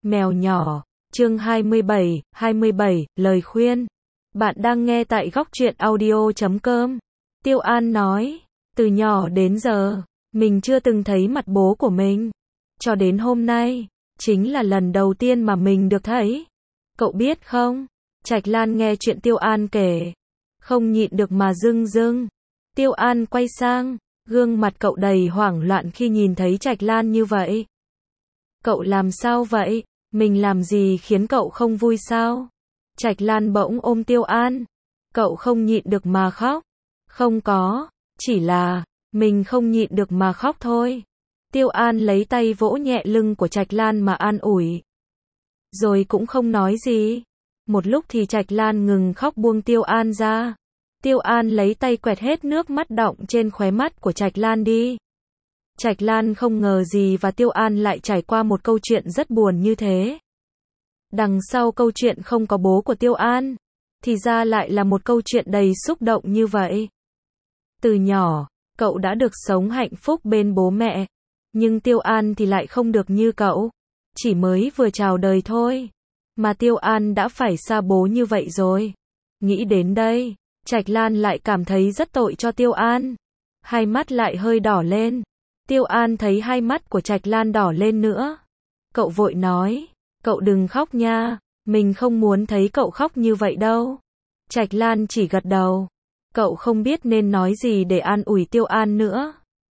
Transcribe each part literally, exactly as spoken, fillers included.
Mèo nhỏ, chương hai mươi bảy, hai mươi bảy, lời khuyên. Bạn đang nghe tại góc truyện audio chấm com. Tiêu An nói, từ nhỏ đến giờ, mình chưa từng thấy mặt bố của mình. Cho đến hôm nay, chính là lần đầu tiên mà mình được thấy. Cậu biết không? Trạch Lan nghe chuyện Tiêu An kể, không nhịn được mà rưng rưng. Tiêu An quay sang, gương mặt cậu đầy hoảng loạn khi nhìn thấy Trạch Lan như vậy. Cậu làm sao vậy? Mình làm gì khiến cậu không vui sao? Trạch Lan bỗng ôm Tiêu An. Cậu không nhịn được mà khóc. Không có, chỉ là, mình không nhịn được mà khóc thôi. Tiêu An lấy tay vỗ nhẹ lưng của Trạch Lan mà an ủi. Rồi cũng không nói gì. Một lúc thì Trạch Lan ngừng khóc buông Tiêu An ra. Tiêu An lấy tay quẹt hết nước mắt đọng trên khóe mắt của Trạch Lan đi. Trạch Lan không ngờ gì và Tiêu An lại trải qua một câu chuyện rất buồn như thế. Đằng sau câu chuyện không có bố của Tiêu An, thì ra lại là một câu chuyện đầy xúc động như vậy. Từ nhỏ, cậu đã được sống hạnh phúc bên bố mẹ, nhưng Tiêu An thì lại không được như cậu. Chỉ mới vừa chào đời thôi, mà Tiêu An đã phải xa bố như vậy rồi. Nghĩ đến đây, Trạch Lan lại cảm thấy rất tội cho Tiêu An. Hai mắt lại hơi đỏ lên. Tiêu An thấy hai mắt của Trạch Lan đỏ lên nữa. Cậu vội nói, cậu đừng khóc nha, mình không muốn thấy cậu khóc như vậy đâu. Trạch Lan chỉ gật đầu. Cậu không biết nên nói gì để an ủi Tiêu An nữa.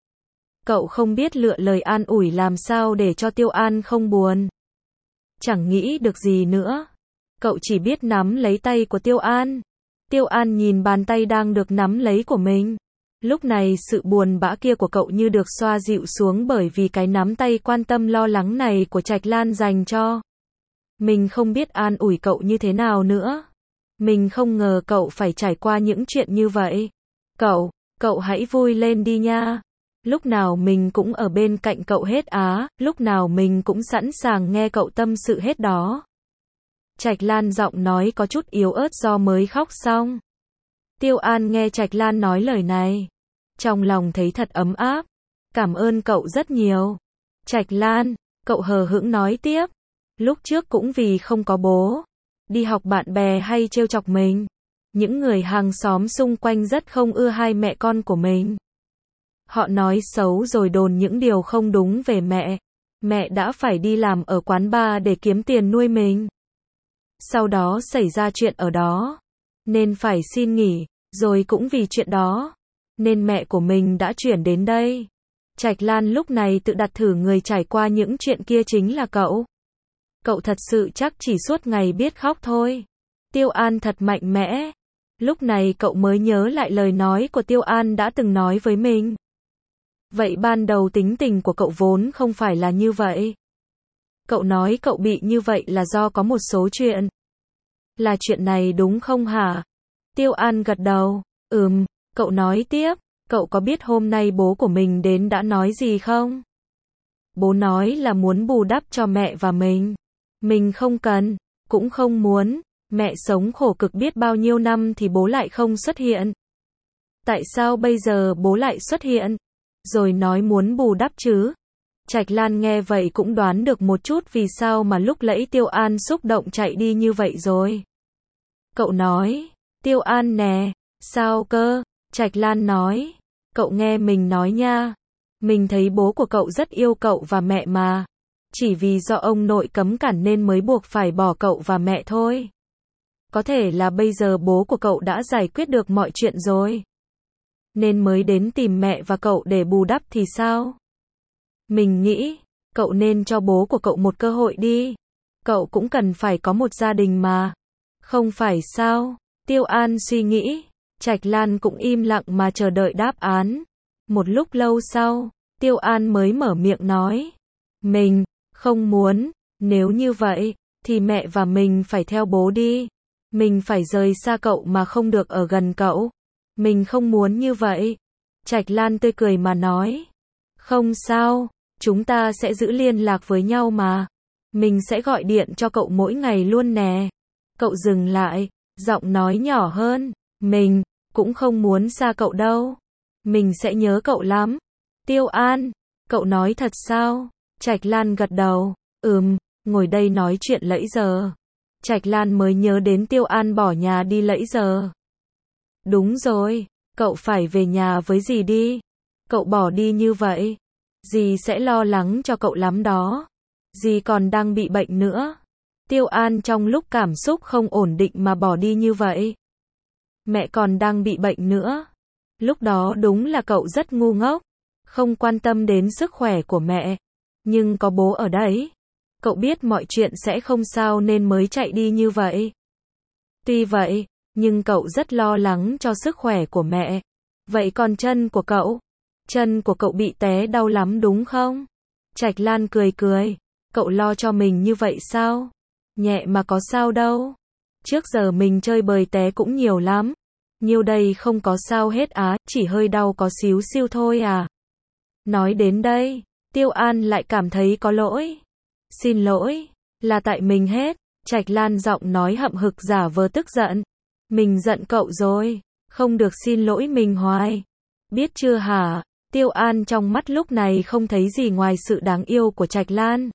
Cậu không biết lựa lời an ủi làm sao để cho Tiêu An không buồn. Chẳng nghĩ được gì nữa. Cậu chỉ biết nắm lấy tay của Tiêu An. Tiêu An nhìn bàn tay đang được nắm lấy của mình. Lúc này sự buồn bã kia của cậu như được xoa dịu xuống bởi vì cái nắm tay quan tâm lo lắng này của Trạch Lan dành cho. Mình không biết an ủi cậu như thế nào nữa. Mình không ngờ cậu phải trải qua những chuyện như vậy. Cậu, cậu hãy vui lên đi nha. Lúc nào mình cũng ở bên cạnh cậu hết á, lúc nào mình cũng sẵn sàng nghe cậu tâm sự hết đó. Trạch Lan giọng nói có chút yếu ớt do mới khóc xong. Tiêu An nghe Trạch Lan nói lời này, trong lòng thấy thật ấm áp. Cảm ơn cậu rất nhiều. Trạch Lan, cậu hờ hững nói tiếp. Lúc trước cũng vì không có bố, đi học bạn bè hay trêu chọc mình. Những người hàng xóm xung quanh rất không ưa hai mẹ con của mình. Họ nói xấu rồi đồn những điều không đúng về mẹ. Mẹ đã phải đi làm ở quán bar để kiếm tiền nuôi mình. Sau đó xảy ra chuyện ở đó, nên phải xin nghỉ, rồi cũng vì chuyện đó, nên mẹ của mình đã chuyển đến đây. Trạch Lan lúc này tự đặt thử người trải qua những chuyện kia chính là cậu. Cậu thật sự chắc chỉ suốt ngày biết khóc thôi. Tiêu An thật mạnh mẽ. Lúc này cậu mới nhớ lại lời nói của Tiêu An đã từng nói với mình. Vậy ban đầu tính tình của cậu vốn không phải là như vậy. Cậu nói cậu bị như vậy là do có một số chuyện. Là chuyện này đúng không hả? Tiêu An gật đầu. Ừm, cậu nói tiếp. Cậu có biết hôm nay bố của mình đến đã nói gì không? Bố nói là muốn bù đắp cho mẹ và mình. Mình không cần, cũng không muốn. Mẹ sống khổ cực biết bao nhiêu năm thì bố lại không xuất hiện. Tại sao bây giờ bố lại xuất hiện? Rồi nói muốn bù đắp chứ? Trạch Lan nghe vậy cũng đoán được một chút vì sao mà lúc nãy Tiêu An xúc động chạy đi như vậy rồi. Cậu nói, Tiêu An nè, sao cơ? Trạch Lan nói, cậu nghe mình nói nha. Mình thấy bố của cậu rất yêu cậu và mẹ mà. Chỉ vì do ông nội cấm cản nên mới buộc phải bỏ cậu và mẹ thôi. Có thể là bây giờ bố của cậu đã giải quyết được mọi chuyện rồi, nên mới đến tìm mẹ và cậu để bù đắp thì sao? Mình nghĩ, cậu nên cho bố của cậu một cơ hội đi. Cậu cũng cần phải có một gia đình mà. Không phải sao? Tiêu An suy nghĩ. Trạch Lan cũng im lặng mà chờ đợi đáp án. Một lúc lâu sau, Tiêu An mới mở miệng nói. Mình, không muốn. Nếu như vậy, thì mẹ và mình phải theo bố đi. Mình phải rời xa cậu mà không được ở gần cậu. Mình không muốn như vậy. Trạch Lan tươi cười mà nói. Không sao, chúng ta sẽ giữ liên lạc với nhau mà. Mình sẽ gọi điện cho cậu mỗi ngày luôn nè. Cậu dừng lại, giọng nói nhỏ hơn. Mình cũng không muốn xa cậu đâu. Mình sẽ nhớ cậu lắm. Tiêu An, cậu nói thật sao? Trạch Lan gật đầu. Ừm, ngồi đây nói chuyện lẫy giờ. Trạch Lan mới nhớ đến Tiêu An bỏ nhà đi lẫy giờ. Đúng rồi, cậu phải về nhà với dì đi. Cậu bỏ đi như vậy, dì sẽ lo lắng cho cậu lắm đó. Dì còn đang bị bệnh nữa. Tiêu An trong lúc cảm xúc không ổn định mà bỏ đi như vậy. Mẹ còn đang bị bệnh nữa. Lúc đó đúng là cậu rất ngu ngốc, không quan tâm đến sức khỏe của mẹ. Nhưng có bố ở đấy, cậu biết mọi chuyện sẽ không sao nên mới chạy đi như vậy. Tuy vậy, nhưng cậu rất lo lắng cho sức khỏe của mẹ. Vậy còn chân của cậu? Chân của cậu bị té đau lắm đúng không? Trạch Lan cười cười. Cậu lo cho mình như vậy sao? Nhẹ mà có sao đâu. Trước giờ mình chơi bời té cũng nhiều lắm. Nhiêu đây không có sao hết á, chỉ hơi đau có xíu xiu thôi à. Nói đến đây, Tiêu An lại cảm thấy có lỗi. Xin lỗi, là tại mình hết. Trạch Lan giọng nói hậm hực giả vờ tức giận. Mình giận cậu rồi, không được xin lỗi mình hoài. Biết chưa hả? Tiêu An trong mắt lúc này không thấy gì ngoài sự đáng yêu của Trạch Lan.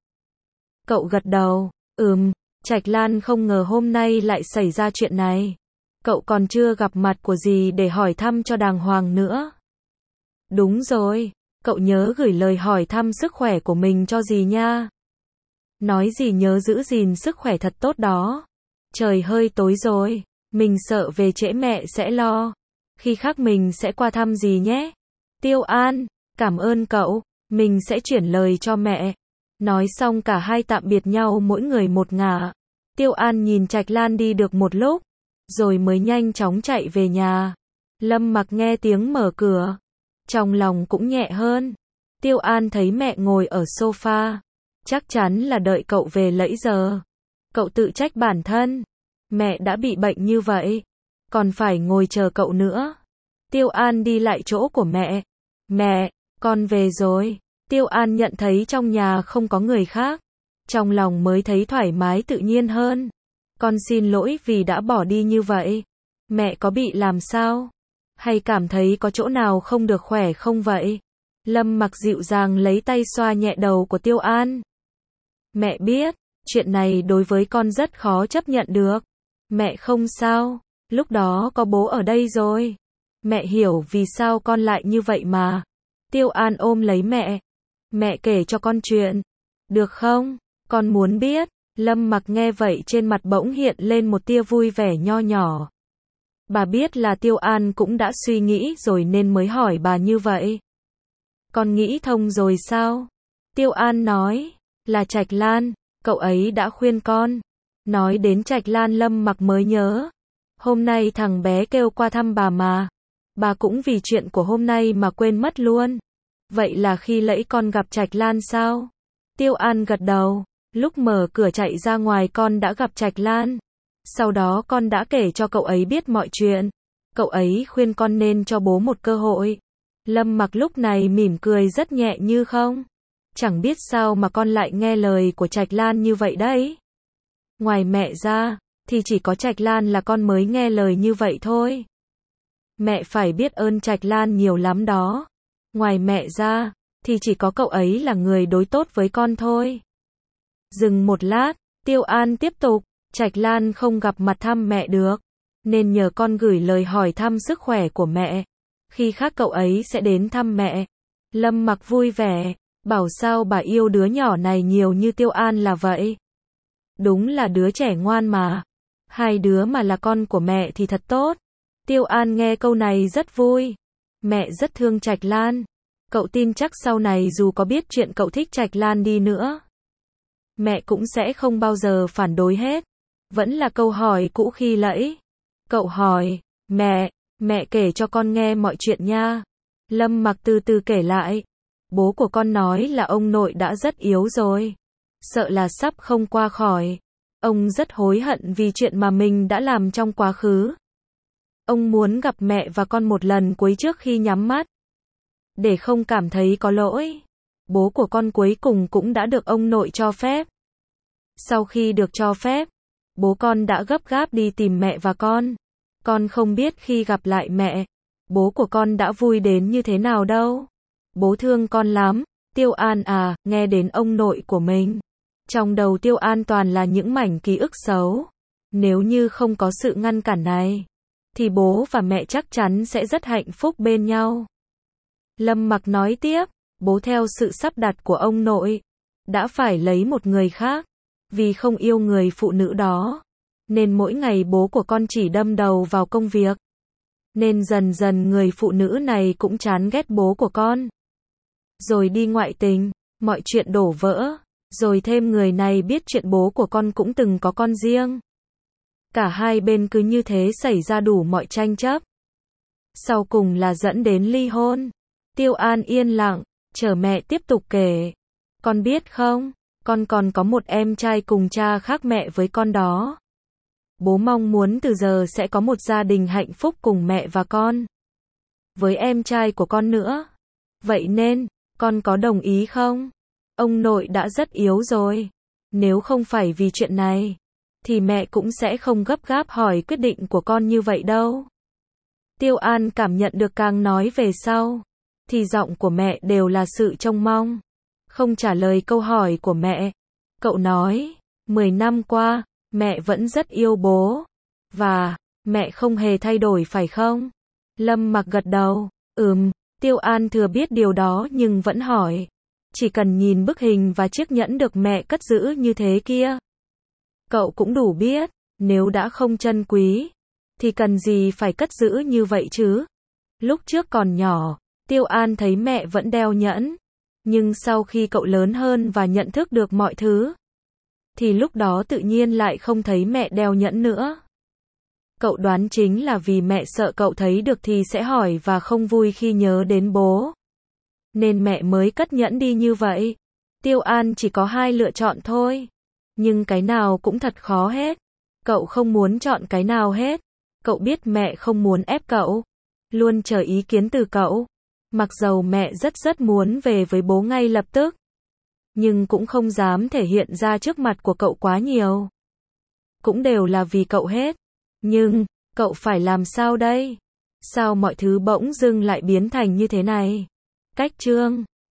Cậu gật đầu, ừm, Trạch Lan không ngờ hôm nay lại xảy ra chuyện này. Cậu còn chưa gặp mặt của dì để hỏi thăm cho đàng hoàng nữa. Đúng rồi, cậu nhớ gửi lời hỏi thăm sức khỏe của mình cho dì nha. Nói gì nhớ giữ gìn sức khỏe thật tốt đó. Trời hơi tối rồi, mình sợ về trễ mẹ sẽ lo. Khi khác mình sẽ qua thăm dì nhé. Tiêu An, cảm ơn cậu, mình sẽ chuyển lời cho mẹ. Nói xong cả hai tạm biệt nhau mỗi người một ngả. Tiêu An nhìn Trạch Lan đi được một lúc, rồi mới nhanh chóng chạy về nhà. Lâm Mặc nghe tiếng mở cửa, trong lòng cũng nhẹ hơn. Tiêu An thấy mẹ ngồi ở sofa, chắc chắn là đợi cậu về lẫy giờ. Cậu tự trách bản thân, mẹ đã bị bệnh như vậy, còn phải ngồi chờ cậu nữa. Tiêu An đi lại chỗ của mẹ. Mẹ, con về rồi. Tiêu An nhận thấy trong nhà không có người khác, trong lòng mới thấy thoải mái tự nhiên hơn. Con xin lỗi vì đã bỏ đi như vậy. Mẹ có bị làm sao? Hay cảm thấy có chỗ nào không được khỏe không vậy? Lâm Mặc dịu dàng lấy tay xoa nhẹ đầu của Tiêu An. Mẹ biết, chuyện này đối với con rất khó chấp nhận được. Mẹ không sao, lúc đó có bố ở đây rồi. Mẹ hiểu vì sao con lại như vậy mà. Tiêu An ôm lấy mẹ. Mẹ kể cho con chuyện. Được không? Con muốn biết. Lâm Mặc nghe vậy trên mặt bỗng hiện lên một tia vui vẻ nho nhỏ. Bà biết là Tiêu An cũng đã suy nghĩ rồi nên mới hỏi bà như vậy. Con nghĩ thông rồi sao? Tiêu An nói, là Trạch Lan, cậu ấy đã khuyên con. Nói đến Trạch Lan Lâm Mặc mới nhớ. Hôm nay thằng bé kêu qua thăm bà mà. Bà cũng vì chuyện của hôm nay mà quên mất luôn. Vậy là khi lẫy con gặp Trạch Lan sao? Tiêu An gật đầu. Lúc mở cửa chạy ra ngoài con đã gặp Trạch Lan. Sau đó con đã kể cho cậu ấy biết mọi chuyện. Cậu ấy khuyên con nên cho bố một cơ hội. Lâm Mặc lúc này mỉm cười rất nhẹ như không. Chẳng biết sao mà con lại nghe lời của Trạch Lan như vậy đấy. Ngoài mẹ ra, thì chỉ có Trạch Lan là con mới nghe lời như vậy thôi. Mẹ phải biết ơn Trạch Lan nhiều lắm đó. Ngoài mẹ ra, thì chỉ có cậu ấy là người đối tốt với con thôi. Dừng một lát, Tiêu An tiếp tục, Trạch Lan không gặp mặt thăm mẹ được, nên nhờ con gửi lời hỏi thăm sức khỏe của mẹ. Khi khác cậu ấy sẽ đến thăm mẹ. Lâm Mặc vui vẻ, bảo sao bà yêu đứa nhỏ này nhiều như Tiêu An là vậy. Đúng là đứa trẻ ngoan mà. Hai đứa mà là con của mẹ thì thật tốt. Tiêu An nghe câu này rất vui. Mẹ rất thương Trạch Lan. Cậu tin chắc sau này dù có biết chuyện cậu thích Trạch Lan đi nữa, mẹ cũng sẽ không bao giờ phản đối hết. Vẫn là câu hỏi cũ khi nãy. Cậu hỏi, mẹ, mẹ kể cho con nghe mọi chuyện nha. Lâm Mặc từ từ kể lại. Bố của con nói là ông nội đã rất yếu rồi. Sợ là sắp không qua khỏi. Ông rất hối hận vì chuyện mà mình đã làm trong quá khứ. Ông muốn gặp mẹ và con một lần cuối trước khi nhắm mắt, để không cảm thấy có lỗi. Bố của con cuối cùng cũng đã được ông nội cho phép. Sau khi được cho phép, bố con đã gấp gáp đi tìm mẹ và con. Con không biết khi gặp lại mẹ, bố của con đã vui đến như thế nào đâu. Bố thương con lắm. Tiêu An à, nghe đến ông nội của mình, Trong đầu Tiêu An toàn là những mảnh ký ức xấu. Nếu như không có sự ngăn cản này, thì bố và mẹ chắc chắn sẽ rất hạnh phúc bên nhau. Lâm Mặc nói tiếp, bố theo sự sắp đặt của ông nội, đã phải lấy một người khác, vì không yêu người phụ nữ đó, nên mỗi ngày bố của con chỉ đâm đầu vào công việc. Nên dần dần người phụ nữ này cũng chán ghét bố của con. Rồi đi ngoại tình, mọi chuyện đổ vỡ, rồi thêm người này biết chuyện bố của con cũng từng có con riêng. Cả hai bên cứ như thế xảy ra đủ mọi tranh chấp. Sau cùng là dẫn đến ly hôn. Tiêu An yên lặng, chờ mẹ tiếp tục kể. Con biết không, con còn có một em trai cùng cha khác mẹ với con đó. Bố mong muốn từ giờ sẽ có một gia đình hạnh phúc cùng mẹ và con. Với em trai của con nữa. Vậy nên, con có đồng ý không? Ông nội đã rất yếu rồi. Nếu không phải vì chuyện này, thì mẹ cũng sẽ không gấp gáp hỏi quyết định của con như vậy đâu. Tiêu An cảm nhận được càng nói về sau, thì giọng của mẹ đều là sự trông mong. Không trả lời câu hỏi của mẹ, cậu nói, mười năm qua, mẹ vẫn rất yêu bố. Và, mẹ không hề thay đổi phải không? Lâm Mặc gật đầu, ừm, Tiêu An thừa biết điều đó nhưng vẫn hỏi. Chỉ cần nhìn bức hình và chiếc nhẫn được mẹ cất giữ như thế kia, cậu cũng đủ biết, nếu đã không trân quý, thì cần gì phải cất giữ như vậy chứ? Lúc trước còn nhỏ, Tiêu An thấy mẹ vẫn đeo nhẫn, nhưng sau khi cậu lớn hơn và nhận thức được mọi thứ, thì lúc đó tự nhiên lại không thấy mẹ đeo nhẫn nữa. Cậu đoán chính là vì mẹ sợ cậu thấy được thì sẽ hỏi và không vui khi nhớ đến bố, nên mẹ mới cất nhẫn đi như vậy. Tiêu An chỉ có hai lựa chọn thôi, nhưng cái nào cũng thật khó hết. Cậu không muốn chọn cái nào hết. Cậu biết mẹ không muốn ép cậu, luôn chờ ý kiến từ cậu. Mặc dầu mẹ rất rất muốn về với bố ngay lập tức, nhưng cũng không dám thể hiện ra trước mặt của cậu quá nhiều. Cũng đều là vì cậu hết. Nhưng, cậu phải làm sao đây? Sao mọi thứ bỗng dưng lại biến thành như thế này? Cách chương